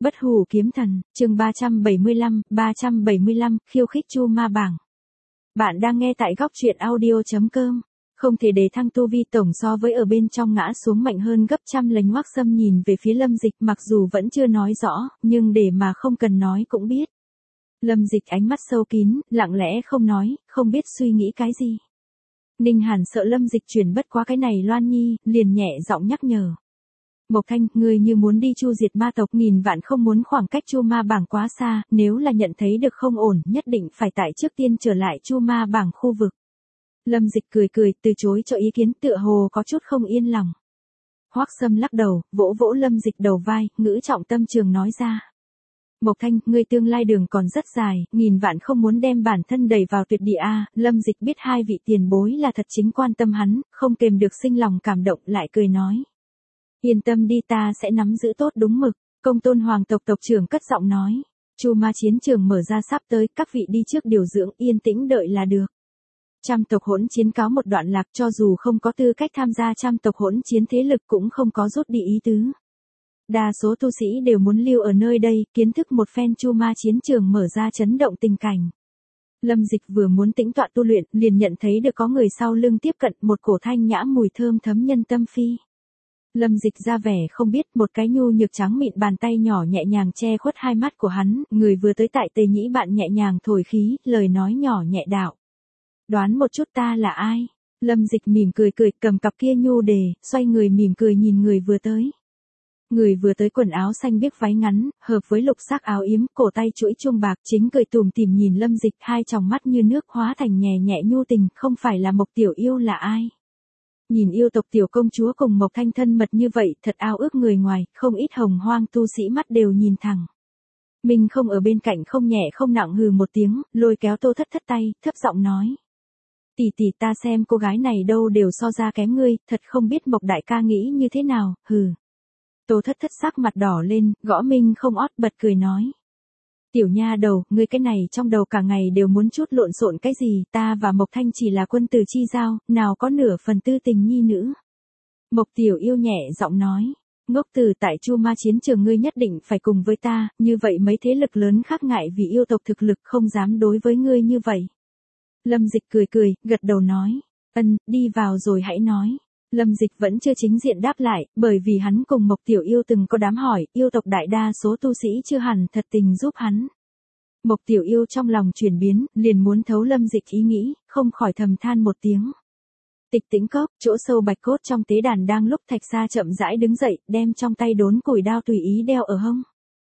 Bất hủ kiếm thần, chương 375, khiêu khích Chu Ma bảng. Bạn đang nghe tại góc truyện audio.com. Không thể để thăng tu vi tổng so với ở bên trong ngã xuống mạnh hơn gấp trăm lần. Hoắc Sâm nhìn về phía Lâm Dịch, mặc dù vẫn chưa nói rõ, nhưng để mà không cần nói cũng biết. Lâm Dịch ánh mắt sâu kín, lặng lẽ không nói, không biết suy nghĩ cái gì. Ninh Hàn sợ Lâm Dịch chuyển bất quá cái này Loan Nhi, liền nhẹ giọng nhắc nhở. Mộc Thanh, ngươi như muốn đi chu diệt ma tộc, nghìn vạn không muốn khoảng cách Chu Ma bảng quá xa, nếu là nhận thấy được không ổn, nhất định phải tại trước tiên trở lại Chu Ma bảng khu vực. Lâm Dịch cười cười, từ chối cho ý kiến, tựa hồ có chút không yên lòng. Hoắc Sâm lắc đầu, vỗ vỗ Lâm Dịch đầu vai, ngữ trọng tâm trường nói ra. Mộc Thanh, ngươi tương lai đường còn rất dài, nghìn vạn không muốn đem bản thân đẩy vào tuyệt địa a. Lâm Dịch biết hai vị tiền bối là thật chính quan tâm hắn, không kềm được sinh lòng cảm động, lại cười nói. Yên tâm đi, ta sẽ nắm giữ tốt đúng mực. Công Tôn Hoàng tộc tộc trưởng cất giọng nói. Chu Ma chiến trường mở ra sắp tới, các vị đi trước điều dưỡng, yên tĩnh đợi là được. Trăm tộc hỗn chiến cáo một đoạn lạc, cho dù không có tư cách tham gia trăm tộc hỗn chiến, thế lực cũng không có rút đi ý tứ. Đa số tu sĩ đều muốn lưu ở nơi đây, kiến thức một phen Chu Ma chiến trường mở ra chấn động tình cảnh. Lâm Dịch vừa muốn tĩnh tọa tu luyện, liền nhận thấy được có người sau lưng tiếp cận, một cổ thanh nhã mùi thơm thấm nhân tâm phi. Lâm Dịch ra vẻ không biết, một cái nhu nhược trắng mịn bàn tay nhỏ nhẹ nhàng che khuất hai mắt của hắn, người vừa tới tại Tề Nhĩ bạn nhẹ nhàng thổi khí, lời nói nhỏ nhẹ đạo. Đoán một chút ta là ai? Lâm Dịch mỉm cười cười, cầm cặp kia nhu đề, xoay người mỉm cười nhìn người vừa tới. Người vừa tới quần áo xanh biếc váy ngắn, hợp với lục sắc áo yếm, cổ tay chuỗi chuông bạc, chính cười tủm tỉm nhìn Lâm Dịch, hai tròng mắt như nước hóa thành nhẹ nhẹ nhu tình, không phải là Mộc Tiểu Yêu là ai? Nhìn yêu tộc tiểu công chúa cùng Mộc Thanh thân mật như vậy, thật ao ước người ngoài, không ít hồng hoang tu sĩ mắt đều nhìn thẳng. Mình không ở bên cạnh không nhẹ không nặng hừ một tiếng, lôi kéo Tô Thất Thất tay, thấp giọng nói. Tỷ tỷ, ta xem cô gái này đâu đều so ra kém ngươi, thật không biết Mộc đại ca nghĩ như thế nào, hừ. Tô Thất Thất sắc mặt đỏ lên, gõ Minh không ót, bật cười nói. Tiểu nha đầu, ngươi cái này trong đầu cả ngày đều muốn chút lộn xộn cái gì, ta và Mộc Thanh chỉ là quân tử chi giao, nào có nửa phần tư tình nhi nữ. Mộc Tiểu Yêu nhẹ giọng nói, ngốc tử, tại Chu Ma chiến trường ngươi nhất định phải cùng với ta, như vậy mấy thế lực lớn khác ngại vì yêu tộc thực lực không dám đối với ngươi như vậy. Lâm Dịch cười cười, gật đầu nói, đi vào rồi hãy nói. Lâm Dịch vẫn chưa chính diện đáp lại, bởi vì hắn cùng Mộc Tiểu Yêu từng có đám hỏi, yêu tộc đại đa số tu sĩ chưa hẳn thật tình giúp hắn. Mộc Tiểu Yêu trong lòng chuyển biến, liền muốn thấu Lâm Dịch ý nghĩ, không khỏi thầm than một tiếng. Tịch Tĩnh cốc, chỗ sâu bạch cốt trong tế đàn đang lúc Thạch Sa chậm rãi đứng dậy, đem trong tay đốn củi đao tùy ý đeo ở hông.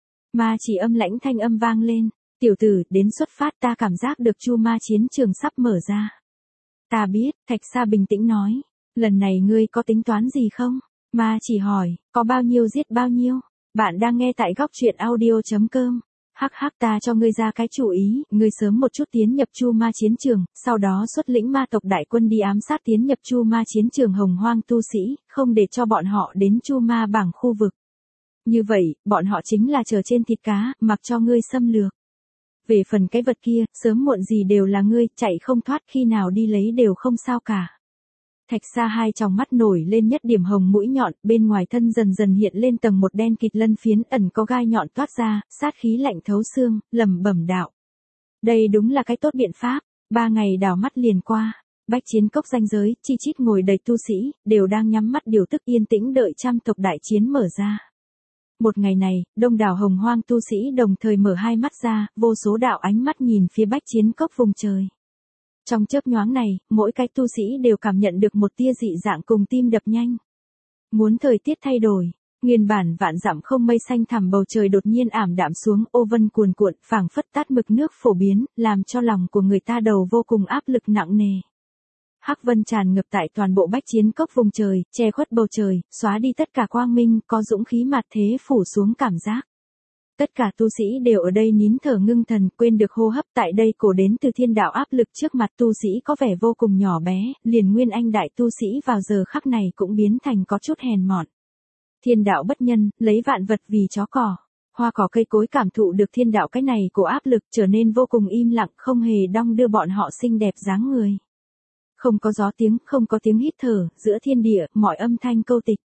Mà chỉ âm lãnh thanh âm vang lên, tiểu tử, đến xuất phát, ta cảm giác được Chu Ma chiến trường sắp mở ra. Ta biết, Thạch Sa bình tĩnh nói. Lần này ngươi có tính toán gì không? Mà chỉ hỏi, có bao nhiêu giết bao nhiêu? Bạn đang nghe tại góc truyện audio.com. Hắc hắc, ta cho ngươi ra cái chủ ý, ngươi sớm một chút tiến nhập Chu Ma chiến trường, sau đó xuất lĩnh ma tộc đại quân đi ám sát tiến nhập Chu Ma chiến trường hồng hoang tu sĩ, không để cho bọn họ đến Chu Ma bảng khu vực. Như vậy, bọn họ chính là chờ trên thịt cá, mặc cho ngươi xâm lược. Về phần cái vật kia, sớm muộn gì đều là ngươi, chạy không thoát, khi nào đi lấy đều không sao cả. Thạch Sa hai tròng mắt nổi lên nhất điểm hồng mũi nhọn, bên ngoài thân dần dần hiện lên tầng một đen kịt lân phiến ẩn có gai nhọn toát ra, sát khí lạnh thấu xương, lẩm bẩm đạo. Đây đúng là cái tốt biện pháp, 3 ngày đảo mắt liền qua, bách chiến cốc ranh giới, chi chít ngồi đầy tu sĩ, đều đang nhắm mắt điều tức yên tĩnh đợi trăm tộc đại chiến mở ra. Một ngày này, đông đảo hồng hoang tu sĩ đồng thời mở hai mắt ra, vô số đạo ánh mắt nhìn phía bách chiến cốc vùng trời. Trong chớp nhoáng này, mỗi cái tu sĩ đều cảm nhận được một tia dị dạng cùng tim đập nhanh. Muốn thời tiết thay đổi, nguyên bản vạn dặm không mây xanh thẳm bầu trời đột nhiên ảm đạm xuống, ô vân cuồn cuộn, phảng phất tát mực nước phổ biến, làm cho lòng của người ta đầu vô cùng áp lực nặng nề. Hắc vân tràn ngập tại toàn bộ bách chiến cốc vùng trời, che khuất bầu trời, xóa đi tất cả quang minh, có dũng khí mạt thế phủ xuống cảm giác. Tất cả tu sĩ đều ở đây nín thở ngưng thần, quên được hô hấp, tại đây cổ đến từ thiên đạo áp lực trước mặt tu sĩ có vẻ vô cùng nhỏ bé, liền nguyên anh đại tu sĩ vào giờ khắc này cũng biến thành có chút hèn mọn. Thiên đạo bất nhân, lấy vạn vật vì chó cỏ. Hoa cỏ cây cối cảm thụ được thiên đạo cái này của áp lực, trở nên vô cùng im lặng, không hề đong đưa bọn họ xinh đẹp dáng người. Không có gió tiếng, không có tiếng hít thở, giữa thiên địa, mọi âm thanh câu tịch.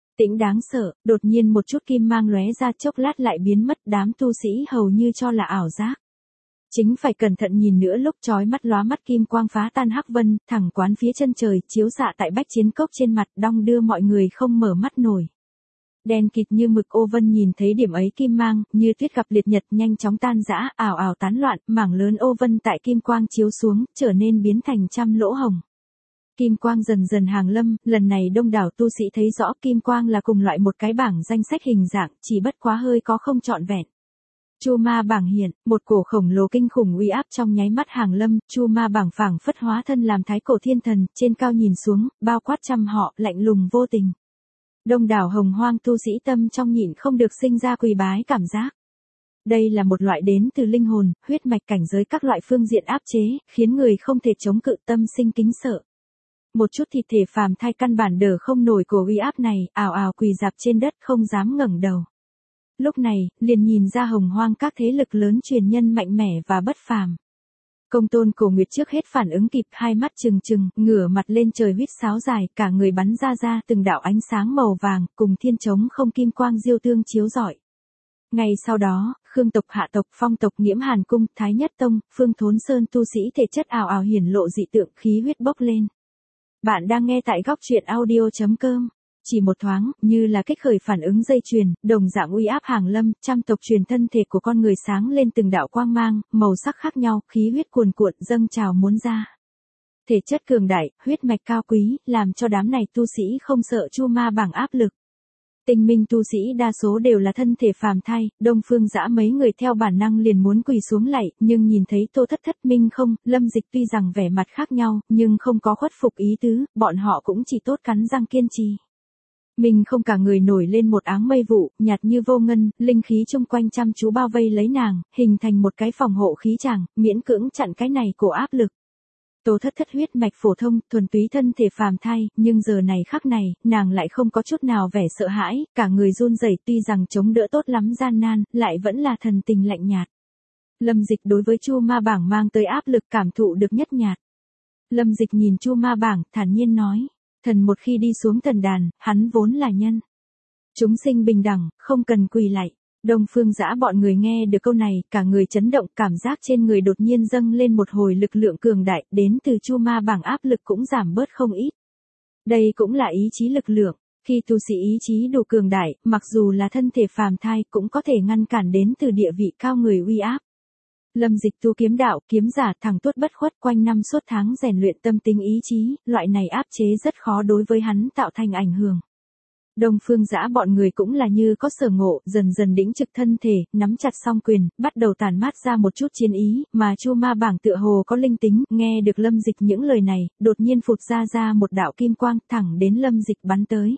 Tĩnh đáng sợ, đột nhiên một chút kim mang lóe ra chốc lát lại biến mất, đám tu sĩ hầu như cho là ảo giác. Chính phải cẩn thận nhìn nữa lúc chói mắt lóa mắt kim quang phá tan hắc vân, thẳng quán phía chân trời, chiếu xạ tại bách chiến cốc trên mặt, đong đưa mọi người không mở mắt nổi. Đen kịt như mực, ô vân nhìn thấy điểm ấy kim mang, như tuyết gặp liệt nhật, nhanh chóng tan rã, ảo ảo tán loạn, mảng lớn ô vân tại kim quang chiếu xuống, trở nên biến thành trăm lỗ hồng. Kim quang dần dần hàng lâm, lần này đông đảo tu sĩ thấy rõ kim quang là cùng loại một cái bảng danh sách hình dạng, chỉ bất quá hơi có không trọn vẹn. Chu ma bảng hiện, một cổ khổng lồ kinh khủng uy áp trong nháy mắt hàng lâm, chu ma bảng phảng phất hóa thân làm thái cổ thiên thần, trên cao nhìn xuống, bao quát trăm họ, lạnh lùng vô tình. Đông đảo hồng hoang tu sĩ tâm trong nhịn không được sinh ra quỳ bái cảm giác. Đây là một loại đến từ linh hồn, huyết mạch cảnh giới các loại phương diện áp chế, khiến người không thể chống cự, tâm sinh kính sợ. Một chút thịt thể phàm thai căn bản đỡ không nổi cổ uy áp này, ào ào quỳ dạp trên đất không dám ngẩng đầu. Lúc này, liền nhìn ra hồng hoang các thế lực lớn truyền nhân mạnh mẽ và bất phàm. Công tôn Cổ Nguyệt trước hết phản ứng kịp, hai mắt trừng trừng, ngửa mặt lên trời huýt sáo dài, cả người bắn ra từng đạo ánh sáng màu vàng, cùng thiên trống không kim quang diêu tương chiếu rọi. Ngay sau đó, Khương tộc, Hạ tộc, Phong tộc, Nghiễm Hàn cung, Thái Nhất tông, Phương Thốn Sơn tu sĩ thể chất ào ào hiển lộ dị tượng, khí huyết bốc lên. Bạn đang nghe tại góc truyện audio.com. Chỉ một thoáng, như là kích khởi phản ứng dây chuyền, đồng dạng uy áp hàng lâm, trăm tộc truyền thân thể của con người sáng lên từng đạo quang mang, màu sắc khác nhau, khí huyết cuồn cuộn dâng trào muốn ra. Thể chất cường đại, huyết mạch cao quý, làm cho đám này tu sĩ không sợ chu ma bảng áp lực. Tinh minh tu sĩ đa số đều là thân thể phàm thai, Đông Phương Dã mấy người theo bản năng liền muốn quỳ xuống lạy, nhưng nhìn thấy Tô Thất Thất, Minh Không, Lâm Dịch tuy rằng vẻ mặt khác nhau, nhưng không có khuất phục ý tứ, bọn họ cũng chỉ tốt cắn răng kiên trì. Mình không, cả người nổi lên một áng mây vụ, nhạt như vô ngân, linh khí chung quanh chăm chú bao vây lấy nàng, hình thành một cái phòng hộ khí tràng, miễn cưỡng chặn cái này của áp lực. Tô Thất Thất huyết mạch phổ thông, thuần túy thân thể phàm thai, nhưng giờ này khắc này, nàng lại không có chút nào vẻ sợ hãi, cả người run rẩy, tuy rằng chống đỡ tốt lắm gian nan, lại vẫn là thần tình lạnh nhạt. Lâm Dịch đối với chu ma bảng mang tới áp lực cảm thụ được nhất nhạt. Lâm Dịch nhìn chu ma bảng, thản nhiên nói. Thần một khi đi xuống thần đàn, hắn vốn là nhân. Chúng sinh bình đẳng, không cần quỳ lạy. Đông Phương Dã bọn người nghe được câu này, cả người chấn động, cảm giác trên người đột nhiên dâng lên một hồi lực lượng cường đại, đến từ chu ma bảng áp lực cũng giảm bớt không ít. Đây cũng là ý chí lực lượng, khi tu sĩ ý chí đủ cường đại, mặc dù là thân thể phàm thai cũng có thể ngăn cản đến từ địa vị cao người uy áp. Lâm Dịch tu kiếm đạo, kiếm giả, thẳng tuốt bất khuất, quanh năm suốt tháng rèn luyện tâm tính ý chí, loại này áp chế rất khó đối với hắn tạo thành ảnh hưởng. Đông Phương Dã bọn người cũng là như có sở ngộ, dần dần đĩnh trực thân thể, nắm chặt song quyền, bắt đầu tản mát ra một chút chiến ý, mà chu ma bảng tựa hồ có linh tính, nghe được Lâm Dịch những lời này, đột nhiên phụt ra một đạo kim quang, thẳng đến Lâm Dịch bắn tới.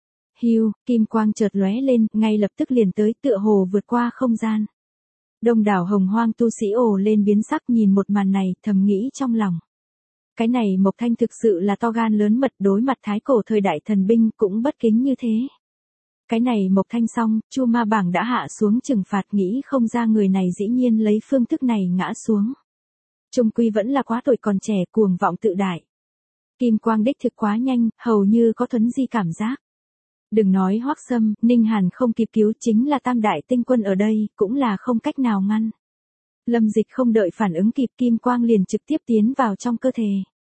Hiu, kim quang chợt lóe lên, ngay lập tức liền tới, tựa hồ vượt qua không gian. Đông đảo hồng hoang tu sĩ ồ lên biến sắc, nhìn một màn này, thầm nghĩ trong lòng. Cái này Mộc Thanh thực sự là to gan lớn mật, đối mặt thái cổ thời đại thần binh cũng bất kính như thế. Cái này Mộc Thanh xong, chu ma bảng đã hạ xuống trừng phạt, nghĩ không ra người này dĩ nhiên lấy phương thức này ngã xuống. Trung quy vẫn là quá tuổi còn trẻ, cuồng vọng tự đại. Kim quang đích thực quá nhanh, hầu như có thuấn di cảm giác. Đừng nói Hoắc Sâm, Ninh Hàn không kịp cứu, chính là tam đại tinh quân ở đây, cũng là không cách nào ngăn. Lâm Dịch không đợi phản ứng kịp, kim quang liền trực tiếp tiến vào trong cơ thể.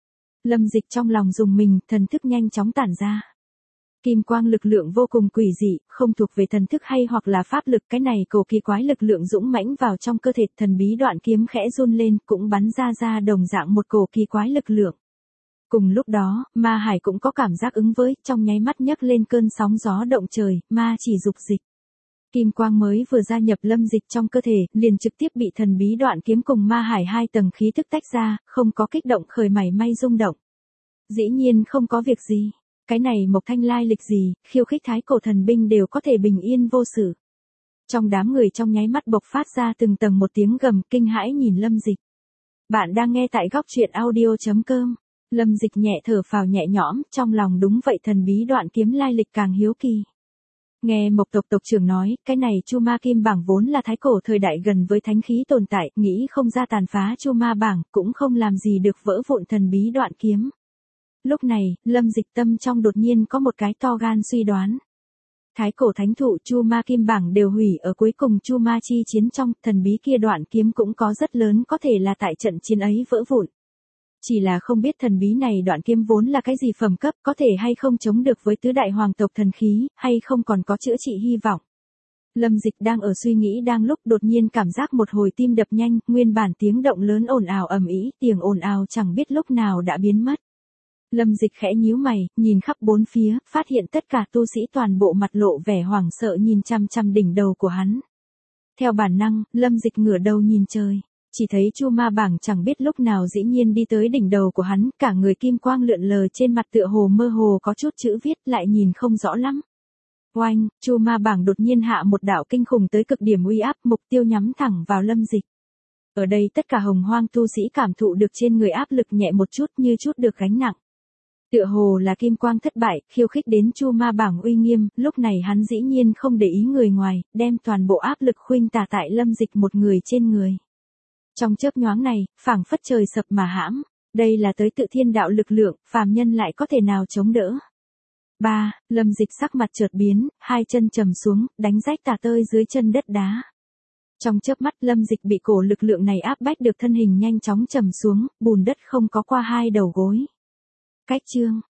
Lâm Dịch trong lòng rùng mình, thần thức nhanh chóng tản ra. Kim quang lực lượng vô cùng quỷ dị, không thuộc về thần thức hay hoặc là pháp lực, cái này cổ kỳ quái lực lượng dũng mãnh vào trong cơ thể, thần bí đoạn kiếm khẽ run lên, cũng bắn ra đồng dạng một cổ kỳ quái lực lượng. Cùng lúc đó, ma hải cũng có cảm giác ứng với, trong nháy mắt nhấc lên cơn sóng gió động trời, ma chỉ dục dịch. Kim quang mới vừa gia nhập Lâm Dịch trong cơ thể, liền trực tiếp bị thần bí đoạn kiếm cùng ma hải hai tầng khí thức tách ra, không có kích động khởi mảy may rung động. Dĩ nhiên không có việc gì. Cái này Mộc Thanh lai lịch gì, khiêu khích thái cổ thần binh đều có thể bình yên vô sự. Trong đám người trong nháy mắt bộc phát ra từng tầng một tiếng gầm, kinh hãi nhìn Lâm Dịch. Bạn đang nghe tại góc truyện audio.com. Lâm Dịch nhẹ thở phào nhẹ nhõm, trong lòng đúng vậy, thần bí đoạn kiếm lai lịch càng hiếu kỳ. Nghe Mộc tộc tộc trưởng nói, cái này chu ma kim bảng vốn là thái cổ thời đại gần với thánh khí tồn tại, nghĩ không ra tàn phá chu ma bảng, cũng không làm gì được vỡ vụn thần bí đoạn kiếm. Lúc này, Lâm Dịch tâm trong đột nhiên có một cái to gan suy đoán. Thái cổ thánh thụ Chu Ma Kim Bảng đều hủy ở cuối cùng Chu Ma chi chiến trong, thần bí kia đoạn kiếm cũng có rất lớn có thể là tại trận chiến ấy vỡ vụn. Chỉ là không biết thần bí này đoạn kiếm vốn là cái gì phẩm cấp, có thể hay không chống được với tứ đại hoàng tộc thần khí, hay không còn có chữa trị hy vọng. Lâm Dịch đang ở suy nghĩ đang lúc đột nhiên cảm giác một hồi tim đập nhanh, nguyên bản tiếng động lớn ồn ào ầm ĩ, tiếng ồn ào chẳng biết lúc nào đã biến mất. Lâm Dịch khẽ nhíu mày, nhìn khắp bốn phía, phát hiện tất cả tu sĩ toàn bộ mặt lộ vẻ hoảng sợ nhìn chăm chăm đỉnh đầu của hắn. Theo bản năng, Lâm Dịch ngửa đầu nhìn trời, chỉ thấy Chu Ma Bảng chẳng biết lúc nào dĩ nhiên đi tới đỉnh đầu của hắn, cả người kim quang lượn lờ trên mặt tựa hồ mơ hồ có chút chữ viết lại nhìn không rõ lắm. Oanh, Chu Ma Bảng đột nhiên hạ một đạo kinh khủng tới cực điểm uy áp, mục tiêu nhắm thẳng vào Lâm Dịch. Ở đây tất cả hồng hoang tu sĩ cảm thụ được trên người áp lực nhẹ một chút như chút được gánh nặng. Tựa hồ là kim quang thất bại, khiêu khích đến Chu Ma Bảng uy nghiêm, lúc này hắn dĩ nhiên không để ý người ngoài, đem toàn bộ áp lực khuynh tả tại Lâm Dịch một người trên người. Trong chớp nhoáng này, phảng phất trời sập mà hãm, đây là tới tự thiên đạo lực lượng, phàm nhân lại có thể nào chống đỡ. Lâm Dịch sắc mặt chợt biến, hai chân trầm xuống, đánh rách tả tơi dưới chân đất đá. Trong chớp mắt Lâm Dịch bị cổ lực lượng này áp bách được thân hình nhanh chóng trầm xuống, bùn đất không có qua hai đầu gối. Cách chương